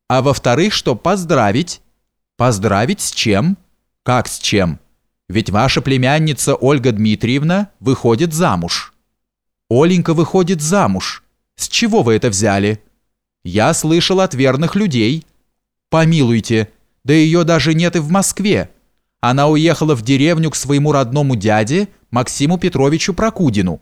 А во-вторых, чтоб поздравить. Поздравить с чем? Как с чем? Ведь ваша племянница Ольга Дмитриевна выходит замуж. Оленька выходит замуж. С чего вы это взяли? Я слышал от верных людей. Помилуйте, да ее даже нет и в Москве. Она уехала в деревню к своему родному дяде Максиму Петровичу Прокудину.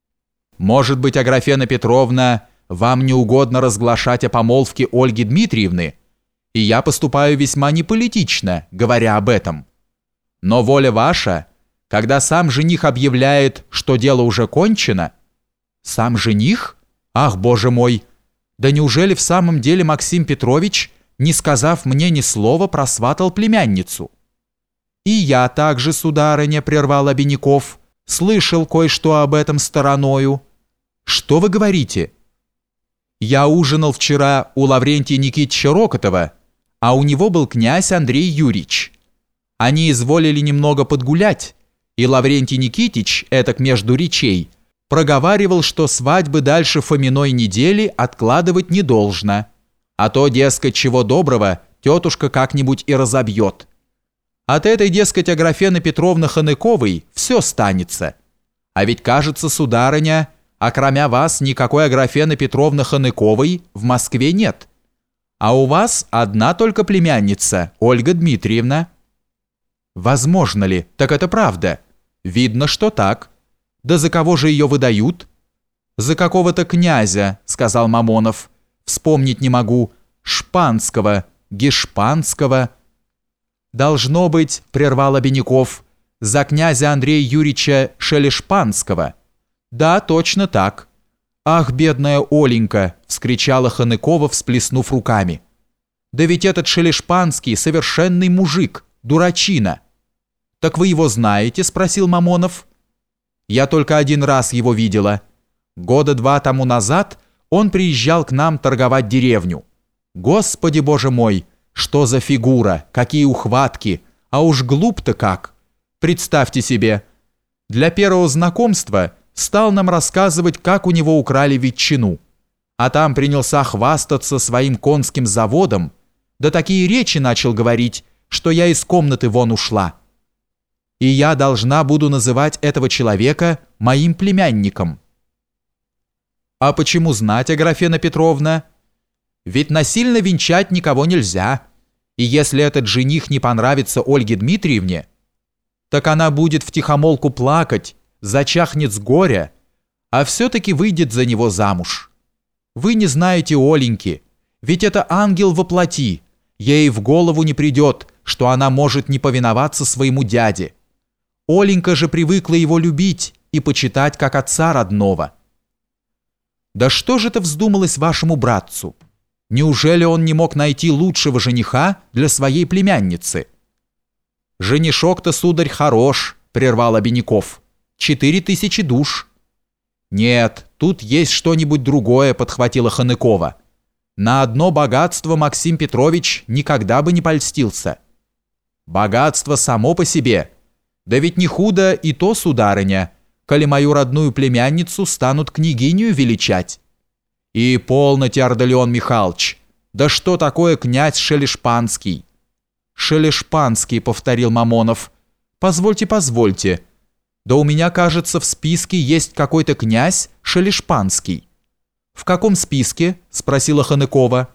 Может быть, Аграфена Петровна, вам не угодно разглашать о помолвке Ольги Дмитриевны, и я поступаю весьма неполитично, говоря об этом. Но воля ваша, когда сам жених объявляет, что дело уже кончено. Сам жених? Ах, боже мой! Да неужели в самом деле Максим Петрович, не сказав мне ни слова, просватал племянницу? И я также, сударыня, прервал Обиняков, слышал кое-что об этом стороною. Что вы говорите? Я ужинал вчера у Лаврентия Никитича Рокотова, а у него был князь Андрей Юрьевич. Они изволили немного подгулять, и Лаврентий Никитич, этак между речей, проговаривал, что свадьбы дальше Фоминой недели откладывать не должно, а то, дескать, чего доброго, тетушка как-нибудь и разобьет. От этой, дескать, Аграфены Петровны Ханыковой все станется. А ведь, кажется, сударыня, окромя вас никакой Аграфены Петровны Ханыковой в Москве нет. А у вас одна только племянница, Ольга Дмитриевна. Возможно ли? Так это правда. Видно, что так. Да за кого же ее выдают? За какого-то князя, сказал Мамонов. Вспомнить не могу. Шпанского, Гешпанского. Должно быть, прервал Обиняков, за князя Андрея Юрьевича Шелешпанского. Да, точно так. Ах, бедная Оленька, вскричала Ханыкова, всплеснув руками. Да ведь этот Шелешпанский совершенный мужик, дурачина. Так вы его знаете? Спросил Мамонов. Я только один раз его видела. Года 2 тому назад он приезжал к нам торговать деревню. Господи боже мой, что за фигура, какие ухватки, а уж глуп-то как. Представьте себе, для первого знакомства стал нам рассказывать, как у него украли ветчину, а там принялся хвастаться своим конским заводом, да такие речи начал говорить, что я из комнаты вон ушла. И я должна буду называть этого человека моим племянником. А почему знать, Аграфена Петровна? Ведь насильно венчать никого нельзя, и если этот жених не понравится Ольге Дмитриевне, так она будет втихомолку плакать, зачахнет с горя, а все-таки выйдет за него замуж. Вы не знаете Оленьки, ведь это ангел во плоти, ей в голову не придет, что она может не повиноваться своему дяде. Оленька же привыкла его любить и почитать как отца родного. Да что же это вздумалось вашему братцу? Неужели он не мог найти лучшего жениха для своей племянницы? Женишок-то, сударь, хорош, прервал Обиняков. 4000 душ. Нет, тут есть что-нибудь другое, подхватила Ханыкова. На одно богатство Максим Петрович никогда бы не польстился. Богатство само по себе. Да ведь не худо и то, сударыня, коли мою родную племянницу станут княгинью величать. И полноте, Ардалион Михайлович, да что такое князь Шелешпанский? Шелешпанский, повторил Мамонов. Позвольте, позвольте. Да у меня, кажется, в списке есть какой-то князь Шелешпанский. В каком списке? Спросила Ханыкова.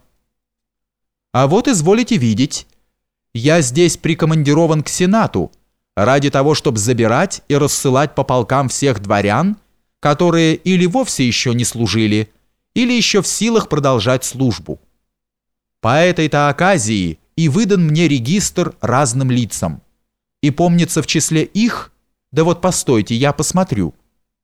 А вот изволите видеть. Я здесь прикомандирован к Сенату, ради того, чтобы забирать и рассылать по полкам всех дворян, которые или вовсе еще не служили, или еще в силах продолжать службу. По этой-то оказии и выдан мне регистр разным лицам. И помнится в числе их, да вот постойте, я посмотрю.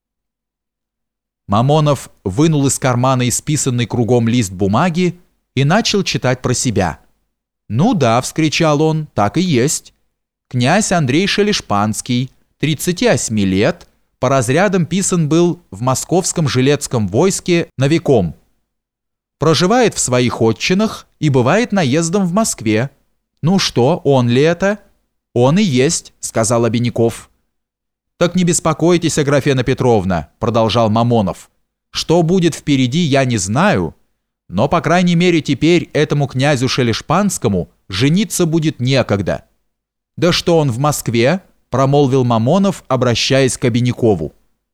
Мамонов вынул из кармана исписанный кругом лист бумаги и начал читать про себя. «Ну да», — вскричал он, — «так и есть. Князь Андрей Шелешпанский, 38 лет, по разрядам писан был в московском жилецком войске новиком. Проживает в своих отчинах и бывает наездом в Москве. Ну что, он ли это?» «Он и есть», — сказал Обиняков. «Так не беспокойтесь, Аграфена Петровна», — продолжал Мамонов. «Что будет впереди, я не знаю, Но, по крайней мере, теперь этому князю Шелешпанскому жениться будет некогда. Да что он в Москве? Промолвил Мамонов, обращаясь к Обинякову.